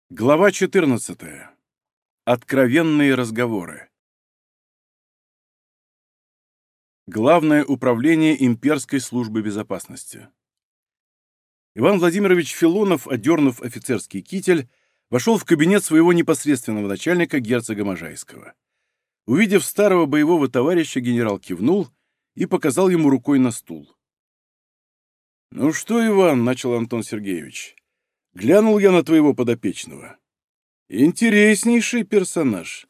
Глава 14. Откровенные разговоры. Главное управление имперской службы безопасности. Иван Владимирович Филонов, одернув офицерский китель, вошел в кабинет своего непосредственного начальника герцога Можайского. Увидев старого боевого товарища, генерал кивнул и показал ему рукой на стул. «Ну что, Иван, — начал Антон Сергеевич, — глянул я на твоего подопечного. Интереснейший персонаж.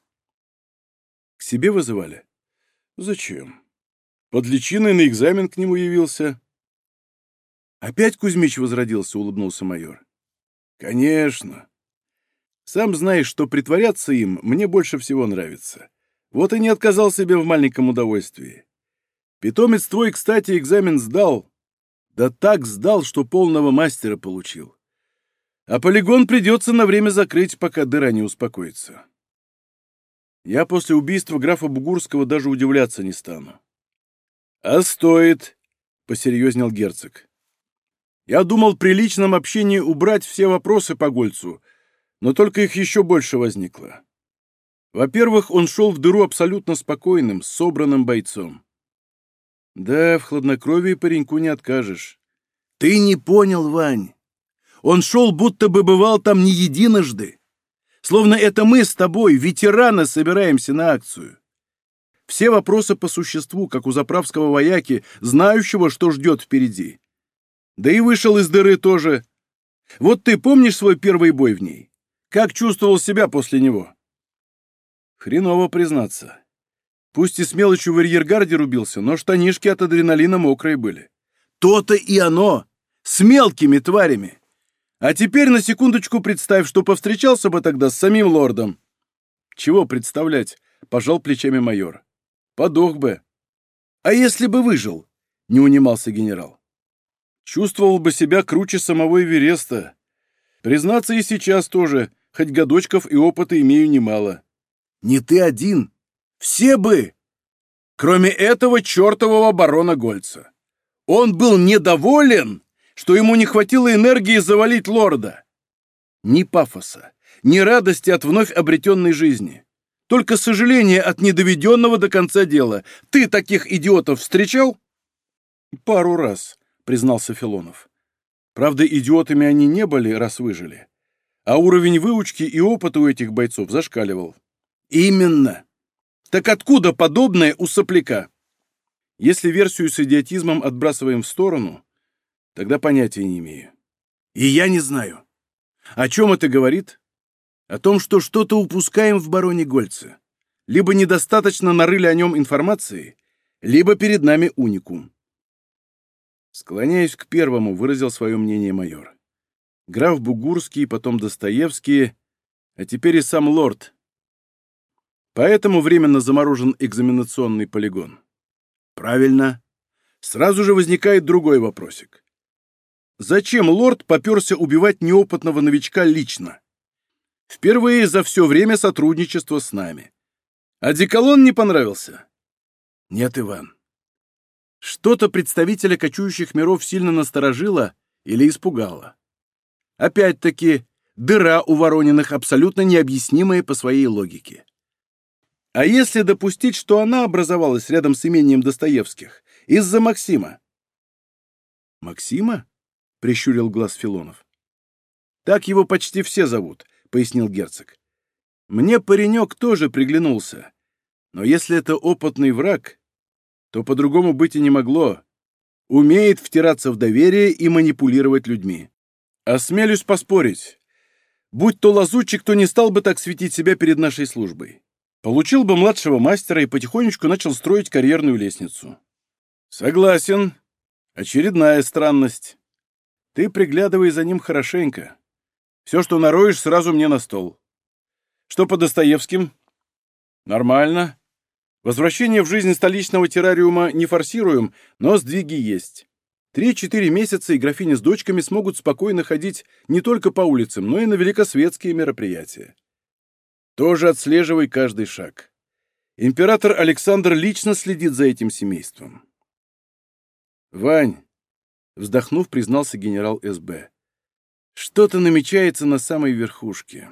К себе вызывали? Зачем? Под личиной на экзамен к нему явился. Опять Кузьмич возродился, улыбнулся майор. Конечно. Сам знаешь, что притворяться им мне больше всего нравится. Вот и не отказал себе в маленьком удовольствии. Питомец твой, кстати, экзамен сдал. Да так сдал, что полного мастера получил. А полигон придется на время закрыть, пока дыра не успокоится. Я после убийства графа Бугурского даже удивляться не стану. — А стоит, — посерьезнел герцог. Я думал при личном общении убрать все вопросы по Гольцу, но только их еще больше возникло. Во-первых, он шел в дыру абсолютно спокойным, собранным бойцом. Да, в хладнокровии пареньку не откажешь. Ты не понял, Вань. Он шел, будто бы бывал там не единожды. Словно это мы с тобой, ветераны, собираемся на акцию. Все вопросы по существу, как у заправского вояки, знающего, что ждет впереди. Да и вышел из дыры тоже. Вот ты помнишь свой первый бой в ней? Как чувствовал себя после него? Хреново признаться. Пусть и с мелочью в арьергарде рубился, но штанишки от адреналина мокрые были. То-то и оно! С мелкими тварями! А теперь на секундочку представь, что повстречался бы тогда с самим лордом. Чего представлять, пожал плечами майор. Подох бы. А если бы выжил? Не унимался генерал. Чувствовал бы себя круче самого Эвереста. Признаться, и сейчас тоже, хоть годочков и опыта имею немало. Не ты один. Все бы. Кроме этого чертового барона Гольца. Он был недоволен, что ему не хватило энергии завалить лорда. Ни пафоса, ни радости от вновь обретенной жизни. Только сожаление от недоведенного до конца дела. Ты таких идиотов встречал? Пару раз, признался Филонов. Правда, идиотами они не были, раз выжили. А уровень выучки и опыта у этих бойцов зашкаливал. Именно. Так откуда подобное у сопляка? Если версию с идиотизмом отбрасываем в сторону, тогда понятия не имею. И я не знаю. О чем это говорит? О том, что что-то упускаем в бароне Гольце. Либо недостаточно нарыли о нем информации, либо перед нами уникум. Склоняясь к первому, выразил свое мнение майор. Граф Бугурский, потом Достоевский, а теперь и сам лорд. Поэтому временно заморожен экзаменационный полигон. Правильно. Сразу же возникает другой вопросик. Зачем лорд попёрся убивать неопытного новичка лично? Впервые за все время сотрудничества с нами. Одеколон не понравился? Нет, Иван. Что-то представителя кочующих миров сильно насторожило или испугало. Опять-таки, дыра у Ворониных абсолютно необъяснимая по своей логике. А если допустить, что она образовалась рядом с имением Достоевских, из-за Максима? Максима? — прищурил глаз Филонов. «Так его почти все зовут», — пояснил герцог. «Мне паренек тоже приглянулся. Но если это опытный враг, то по-другому быть и не могло. Умеет втираться в доверие и манипулировать людьми. Осмелюсь поспорить. Будь то лазутчик, то не стал бы так светить себя перед нашей службой. Получил бы младшего мастера и потихонечку начал строить карьерную лестницу». «Согласен. Очередная странность. Ты приглядывай за ним хорошенько. Все, что нароешь, сразу мне на стол. Что по Достоевским? Нормально. Возвращение в жизнь столичного террариума не форсируем, но сдвиги есть. 3-4 месяца и графиня с дочками смогут спокойно ходить не только по улицам, но и на великосветские мероприятия. Тоже отслеживай каждый шаг. Император Александр лично следит за этим семейством. Вань, вздохнув, признался генерал СБ. Что-то намечается на самой верхушке.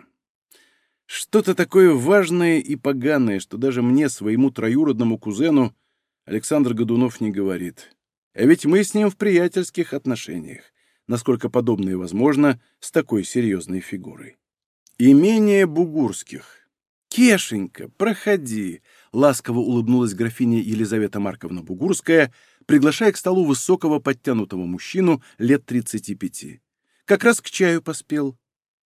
Что-то такое важное и поганое, что даже мне, своему троюродному кузену, Александр Годунов не говорит. А ведь мы с ним в приятельских отношениях, насколько подобное возможно с такой серьезной фигурой. Имение Бугурских. «Кешенька, проходи!» — ласково улыбнулась графиня Елизавета Марковна Бугурская, приглашая к столу высокого подтянутого мужчину лет 35. «Как раз к чаю поспел».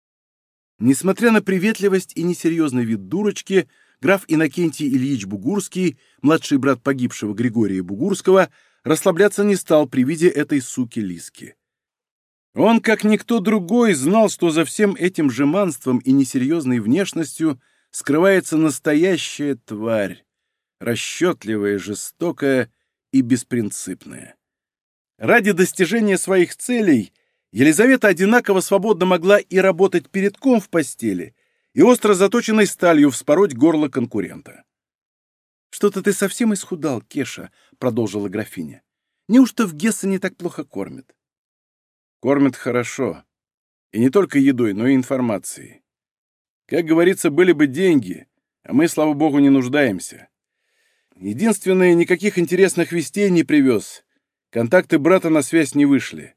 Несмотря на приветливость и несерьезный вид дурочки, граф Иннокентий Ильич Бугурский, младший брат погибшего Григория Бугурского, расслабляться не стал при виде этой суки Лиски. Он, как никто другой, знал, что за всем этим жеманством и несерьезной внешностью скрывается настоящая тварь, расчетливая, жестокая и беспринципная. Ради достижения своих целей Елизавета одинаково свободно могла и работать передком в постели, и остро заточенной сталью вспороть горло конкурента. «Что-то ты совсем исхудал, Кеша», — продолжила графиня. «Неужто в Гессене так плохо кормят?» «Кормят хорошо. И не только едой, но и информацией. Как говорится, были бы деньги, а мы, слава богу, не нуждаемся. Единственное, никаких интересных вестей не привез. Контакты брата на связь не вышли.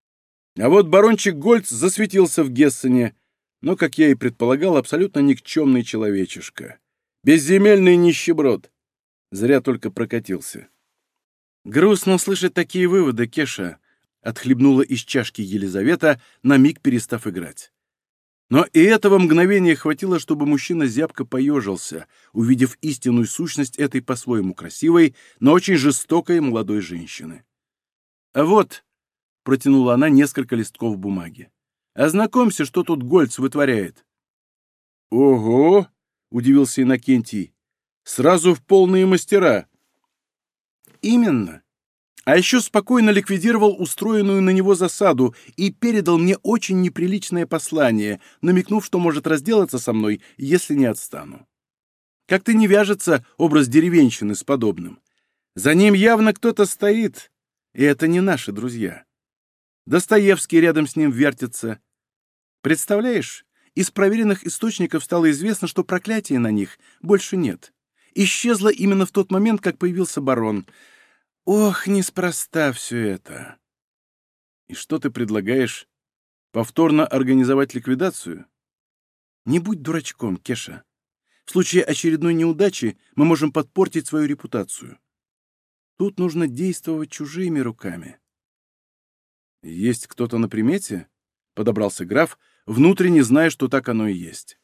А вот барончик Гольц засветился в Гессене, но, как я и предполагал, абсолютно никчемный человечишка. Безземельный нищеброд. Зря только прокатился». «Грустно слышать такие выводы, Кеша», — отхлебнула из чашки Елизавета, на миг перестав играть. Но и этого мгновения хватило, чтобы мужчина зябко поежился, увидев истинную сущность этой по-своему красивой, но очень жестокой молодой женщины. «А вот», — протянула она несколько листков бумаги, — «ознакомься, что тут Гольц вытворяет». «Ого!» — удивился Иннокентий. «Сразу в полные мастера». «Именно. А еще спокойно ликвидировал устроенную на него засаду и передал мне очень неприличное послание, намекнув, что может разделаться со мной, если не отстану. Как-то не вяжется образ деревенщины с подобным. За ним явно кто-то стоит, и это не наши друзья. Достоевский рядом с ним вертится. Представляешь, из проверенных источников стало известно, что проклятия на них больше нет. Исчезло именно в тот момент, как появился барон. Ох, неспроста все это. И что ты предлагаешь? Повторно организовать ликвидацию? Не будь дурачком, Кеша. В случае очередной неудачи мы можем подпортить свою репутацию. Тут нужно действовать чужими руками. Есть кто-то на примете? Подобрался граф, внутренне зная, что так оно и есть.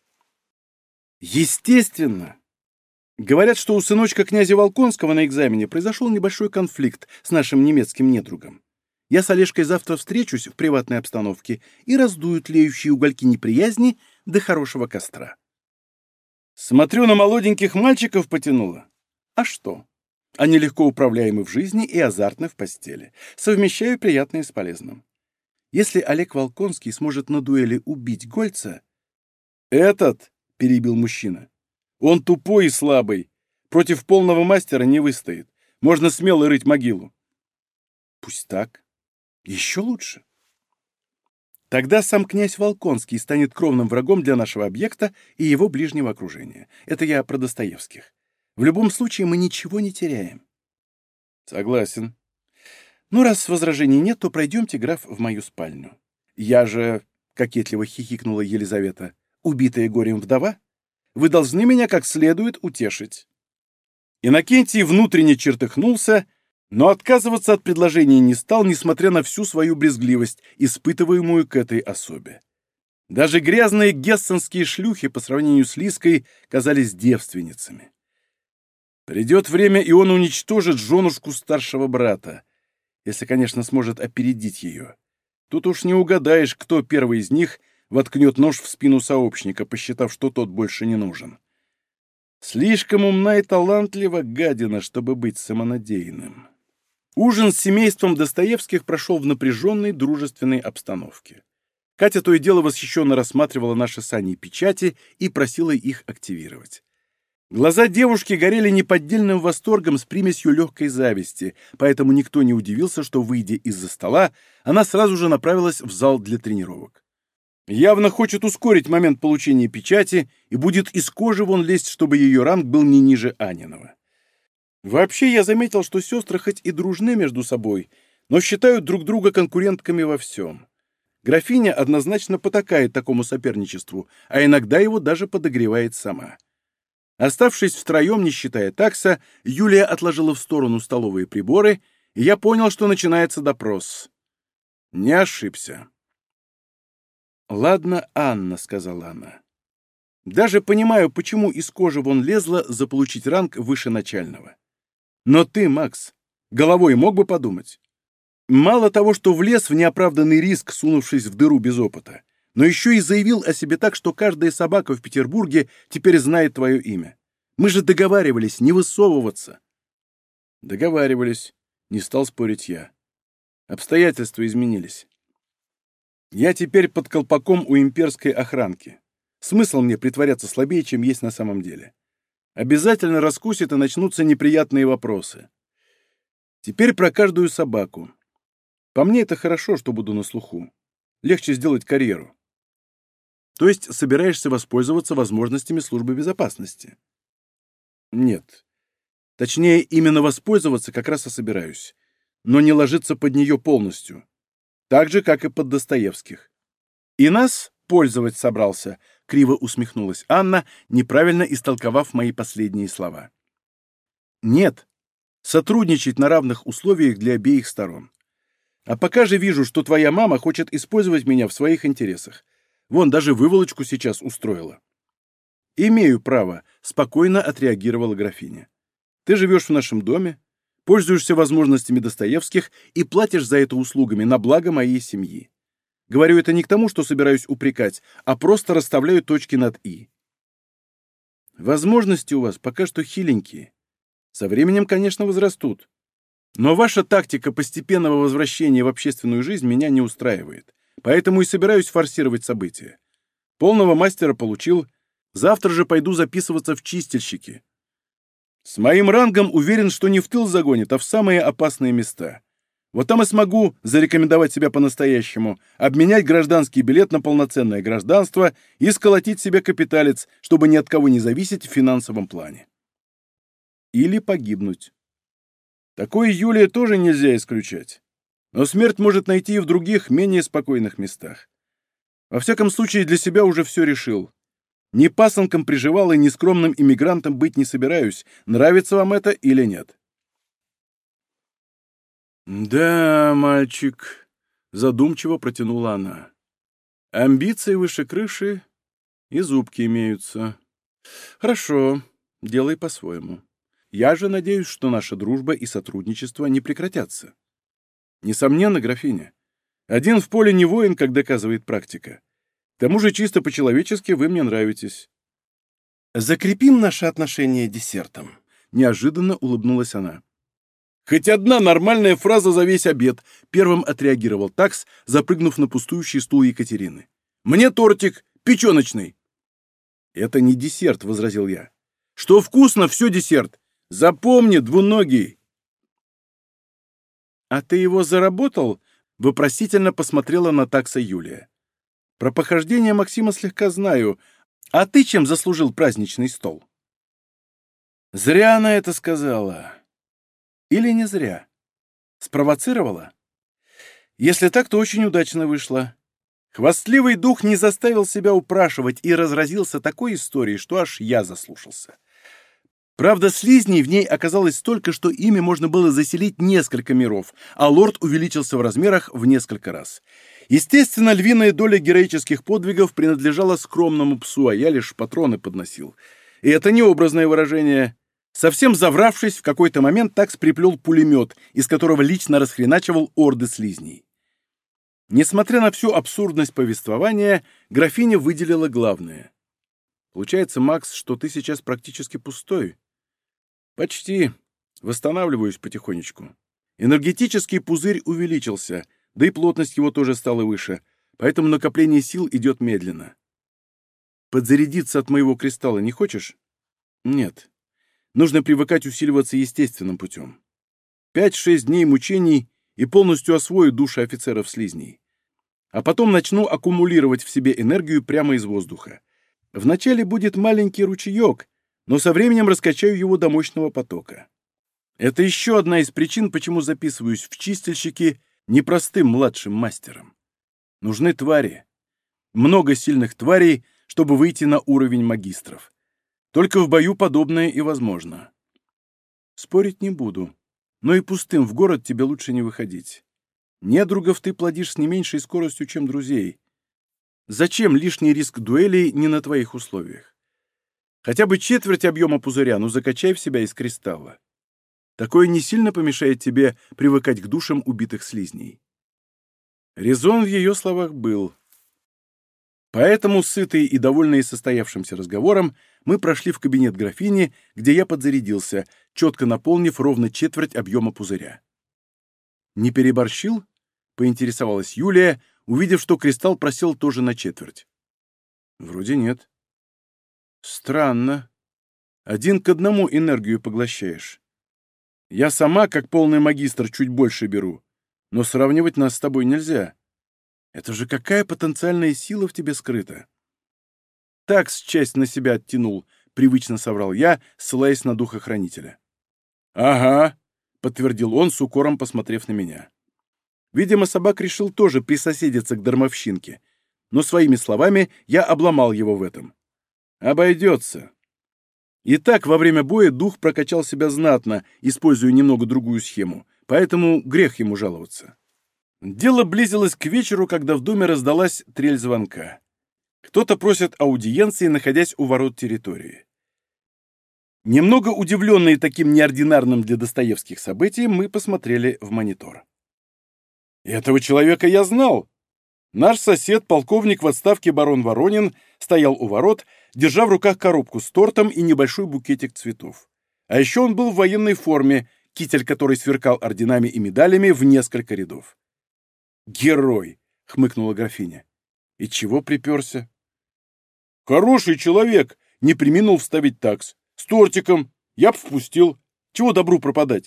Естественно! Говорят, что у сыночка князя Волконского на экзамене произошел небольшой конфликт с нашим немецким недругом. Я с Олежкой завтра встречусь в приватной обстановке и раздую тлеющие угольки неприязни до хорошего костра. Смотрю, на молоденьких мальчиков потянуло. А что? Они легко управляемы в жизни и азартны в постели. Совмещаю приятное с полезным. Если Олег Волконский сможет на дуэли убить Гольца... «Этот», — перебил мужчина, — «он тупой и слабый. Против полного мастера не выстоит. Можно смело рыть могилу». «Пусть так. Еще лучше. Тогда сам князь Волконский станет кровным врагом для нашего объекта и его ближнего окружения. Это я про Достоевских. В любом случае мы ничего не теряем». «Согласен. Ну, раз возражений нет, то пройдемте, граф, в мою спальню. Я же, — кокетливо хихикнула Елизавета, — убитая горем вдова. Вы должны меня как следует утешить». Иннокентий внутренне чертыхнулся, но отказываться от предложения не стал, несмотря на всю свою брезгливость, испытываемую к этой особе. Даже грязные гессенские шлюхи по сравнению с Лиской казались девственницами. Придет время, и он уничтожит женушку старшего брата, если, конечно, сможет опередить ее. Тут уж не угадаешь, кто первый из них воткнет нож в спину сообщника, посчитав, что тот больше не нужен. Слишком умна и талантлива гадина, чтобы быть самонадеянным. Ужин с семейством Достоевских прошел в напряженной дружественной обстановке. Катя то и дело восхищенно рассматривала наши с Аней печати и просила их активировать. Глаза девушки горели неподдельным восторгом с примесью легкой зависти, поэтому никто не удивился, что, выйдя из-за стола, она сразу же направилась в зал для тренировок. Явно хочет ускорить момент получения печати и будет из кожи вон лезть, чтобы ее ранг был не ниже Аниного. Вообще, я заметил, что сестры хоть и дружны между собой, но считают друг друга конкурентками во всем. Графиня однозначно потакает такому соперничеству, а иногда его даже подогревает сама. Оставшись втроем, не считая такса, Юлия отложила в сторону столовые приборы, и я понял, что начинается допрос. Не ошибся. «Ладно, Анна», — сказала она. «Даже понимаю, почему из кожи вон лезла заполучить ранг выше начального. Но ты, Макс, головой мог бы подумать. Мало того, что влез в неоправданный риск, сунувшись в дыру без опыта, но еще и заявил о себе так, что каждая собака в Петербурге теперь знает твое имя. Мы же договаривались не высовываться». «Договаривались», — не стал спорить я. «Обстоятельства изменились. Я теперь под колпаком у имперской охранки. Смысл мне притворяться слабее, чем есть на самом деле. Обязательно раскусит и начнутся неприятные вопросы. Теперь про каждую собаку. По мне это хорошо, что буду на слуху. Легче сделать карьеру. То есть собираешься воспользоваться возможностями службы безопасности? Нет. Точнее, именно воспользоваться как раз и собираюсь. Но не ложиться под нее полностью. Так же, как и под Достоевских. И нас пользовать собрался, криво усмехнулась Анна, неправильно истолковав мои последние слова. Нет. Сотрудничать на равных условиях для обеих сторон. А пока же вижу, что твоя мама хочет использовать меня в своих интересах. Вон, даже выволочку сейчас устроила. «Имею право», — спокойно отреагировала графиня. «Ты живешь в нашем доме, пользуешься возможностями Достоевских и платишь за это услугами на благо моей семьи. Говорю это не к тому, что собираюсь упрекать, а просто расставляю точки над «и». Возможности у вас пока что хиленькие. Со временем, конечно, возрастут. Но ваша тактика постепенного возвращения в общественную жизнь меня не устраивает, поэтому и собираюсь форсировать события. Полного мастера получил, завтра же пойду записываться в чистильщики. С моим рангом уверен, что не в тыл загонит, а в самые опасные места. Вот там и смогу зарекомендовать себя по-настоящему, обменять гражданский билет на полноценное гражданство и сколотить себе капиталец, чтобы ни от кого не зависеть в финансовом плане. Или погибнуть. Такое, Юлия, тоже нельзя исключать. Но смерть может найти и в других, менее спокойных местах. Во всяком случае, для себя уже все решил. Ни пасынком приживал и ни скромным иммигрантом быть не собираюсь, нравится вам это или нет. «Да, мальчик», — задумчиво протянула она. «Амбиции выше крыши и зубки имеются. Хорошо, делай по-своему. Я же надеюсь, что наша дружба и сотрудничество не прекратятся. Несомненно, графиня, один в поле не воин, как доказывает практика. К тому же чисто по-человечески вы мне нравитесь». «Закрепим наши отношения десертом», — неожиданно улыбнулась она. «Хоть одна нормальная фраза за весь обед», — первым отреагировал такс, запрыгнув на пустующий стул Екатерины. «Мне тортик, печеночный». «Это не десерт», — возразил я. «Что вкусно, все десерт. Запомни, двуногий». «А ты его заработал?» — вопросительно посмотрела на такса Юлия. «Про похождение Максима слегка знаю. А ты чем заслужил праздничный стол?» «Зря она это сказала. Или не зря? Спровоцировала? Если так, то очень удачно вышло. Хвастливый дух не заставил себя упрашивать и разразился такой историей, что аж я заслушался. Правда, слизней в ней оказалось столько, что ими можно было заселить несколько миров, а лорд увеличился в размерах в несколько раз. Естественно, львиная доля героических подвигов принадлежала скромному псу, а я лишь патроны подносил. И это не образное выражение. Совсем завравшись, в какой-то момент такс приплел пулемет, из которого лично расхреначивал орды слизней. Несмотря на всю абсурдность повествования, графиня выделила главное. «Получается, Макс, что ты сейчас практически пустой?» «Почти. Восстанавливаюсь потихонечку. Энергетический пузырь увеличился, да и плотность его тоже стала выше, поэтому накопление сил идет медленно. Подзарядиться от моего кристалла не хочешь?» «Нет. Нужно привыкать усиливаться естественным путем. 5-6 дней мучений и полностью освою души офицеров-слизней. а потом начну аккумулировать в себе энергию прямо из воздуха. Вначале будет маленький ручеек, но со временем раскачаю его до мощного потока. Это еще одна из причин, почему записываюсь в чистильщики непростым младшим мастером. Нужны твари. Много сильных тварей, чтобы выйти на уровень магистров. Только в бою подобное и возможно. Спорить не буду, но и пустым в город тебе лучше не выходить. Недругов ты плодишь с не меньшей скоростью, чем друзей. Зачем лишний риск дуэлей не на твоих условиях? Хотя бы четверть объема пузыря, ну закачай в себя из кристалла. Такое не сильно помешает тебе привыкать к душам убитых слизней. Резон в ее словах был. Поэтому, сытые и довольные состоявшимся разговором, мы прошли в кабинет графини, где я подзарядился, четко наполнив ровно четверть объема пузыря. «Не переборщил?» — поинтересовалась Юлия, увидев, что кристалл просел тоже на четверть. «Вроде нет». «Странно. 1 к 1 энергию поглощаешь. Я сама, как полный магистр, чуть больше беру, но сравнивать нас с тобой нельзя. Это же какая потенциальная сила в тебе скрыта?» «Такс часть на себя оттянул», — привычно соврал я, ссылаясь на духохранителя. «Ага», — подтвердил он, с укором посмотрев на меня. Видимо, собак решил тоже присоседиться к дармовщинке, но своими словами я обломал его в этом. «Обойдется». И так во время боя дух прокачал себя знатно, используя немного другую схему, поэтому грех ему жаловаться. Дело близилось к вечеру, когда в доме раздалась трель звонка. Кто-то просит аудиенции, находясь у ворот территории. Немного удивленные таким неординарным для Достоевских событием, мы посмотрели в монитор. Этого человека я знал. Наш сосед, полковник в отставке барон Воронин, стоял у ворот, держа в руках коробку с тортом и небольшой букетик цветов. А еще он был в военной форме, китель которой сверкал орденами и медалями в несколько рядов. «Герой!» — хмыкнула графиня. «И чего приперся?» «Хороший человек!» — не преминул вставить такс. «С тортиком! Я б впустил! Чего добру пропадать?»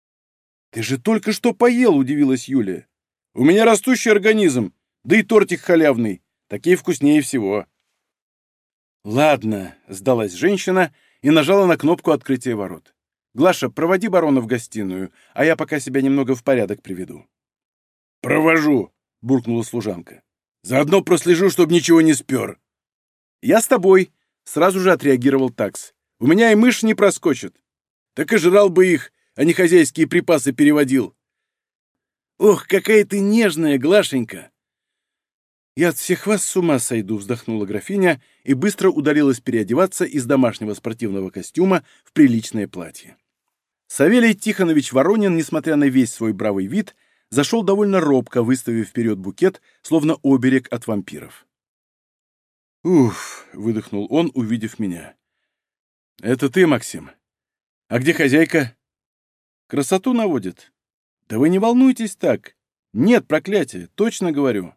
«Ты же только что поел!» — удивилась Юлия. «У меня растущий организм, да и тортик халявный. Такие вкуснее всего». «Ладно», — сдалась женщина и нажала на кнопку открытия ворот. «Глаша, проводи барона в гостиную, а я пока себя немного в порядок приведу». «Провожу», — буркнула служанка. «Заодно прослежу, чтобы ничего не спер». «Я с тобой», — сразу же отреагировал такс. «У меня и мышь не проскочит». «Так и жрал бы их, а не хозяйские припасы переводил». «Ох, какая ты нежная, Глашенька!» «Я от всех вас с ума сойду», — вздохнула графиня и быстро удалилась переодеваться из домашнего спортивного костюма в приличное платье. Савелий Тихонович Воронин, несмотря на весь свой бравый вид, зашел довольно робко, выставив вперед букет, словно оберег от вампиров. «Уф», — выдохнул он, увидев меня. «Это ты, Максим? А где хозяйка?» «Красоту наводит». «Да вы не волнуйтесь так. Нет проклятия, точно говорю».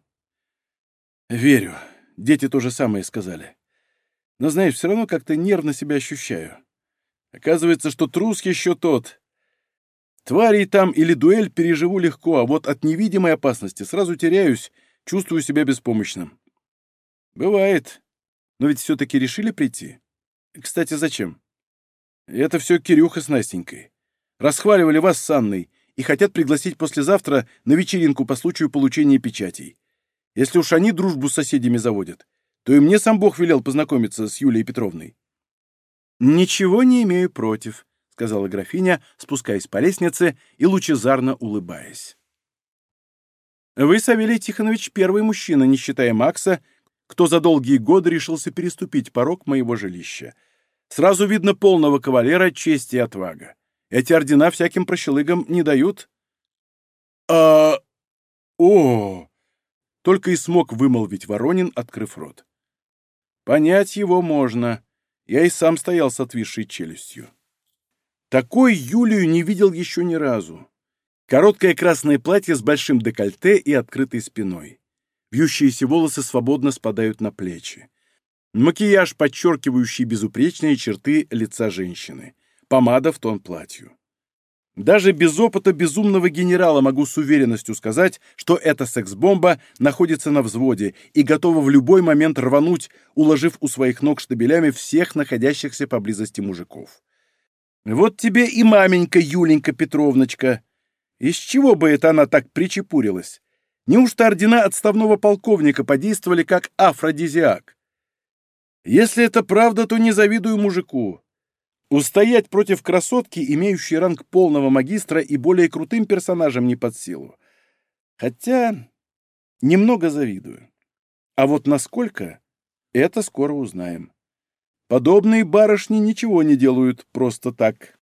«Верю. Дети то же самое сказали. Но, знаешь, все равно как-то нервно себя ощущаю. Оказывается, что трус еще тот. Тварей там или дуэль переживу легко, а вот от невидимой опасности сразу теряюсь, чувствую себя беспомощным». «Бывает. Но ведь все-таки решили прийти. Кстати, зачем?» «Это все Кирюха с Настенькой. Расхваливали вас с Анной и хотят пригласить послезавтра на вечеринку по случаю получения печатей. Если уж они дружбу с соседями заводят, то и мне сам Бог велел познакомиться с Юлией Петровной». «Ничего не имею против», — сказала графиня, спускаясь по лестнице и лучезарно улыбаясь. «Вы, Савелий Тихонович, первый мужчина, не считая Макса, кто за долгие годы решился переступить порог моего жилища. Сразу видно полного кавалера, честь и отвага. Эти ордена всяким прощелыгам не дают». О!» Только и смог вымолвить Воронин, открыв рот. Понять его можно. Я и сам стоял с отвисшей челюстью. Такой Юлию не видел еще ни разу. Короткое красное платье с большим декольте и открытой спиной. Вьющиеся волосы свободно спадают на плечи. Макияж, подчеркивающий безупречные черты лица женщины. Помада в тон платью. Даже без опыта безумного генерала могу с уверенностью сказать, что эта секс-бомба находится на взводе и готова в любой момент рвануть, уложив у своих ног штабелями всех находящихся поблизости мужиков. Вот тебе и маменька Юленька Петровночка. Из чего бы это она так причепурилась? Неужто ордена отставного полковника подействовали как афродизиак? Если это правда, то не завидую мужику. Устоять против красотки, имеющей ранг полного магистра и более крутым персонажем, не под силу. Хотя немного завидую. А вот насколько, это скоро узнаем. Подобные барышни ничего не делают просто так.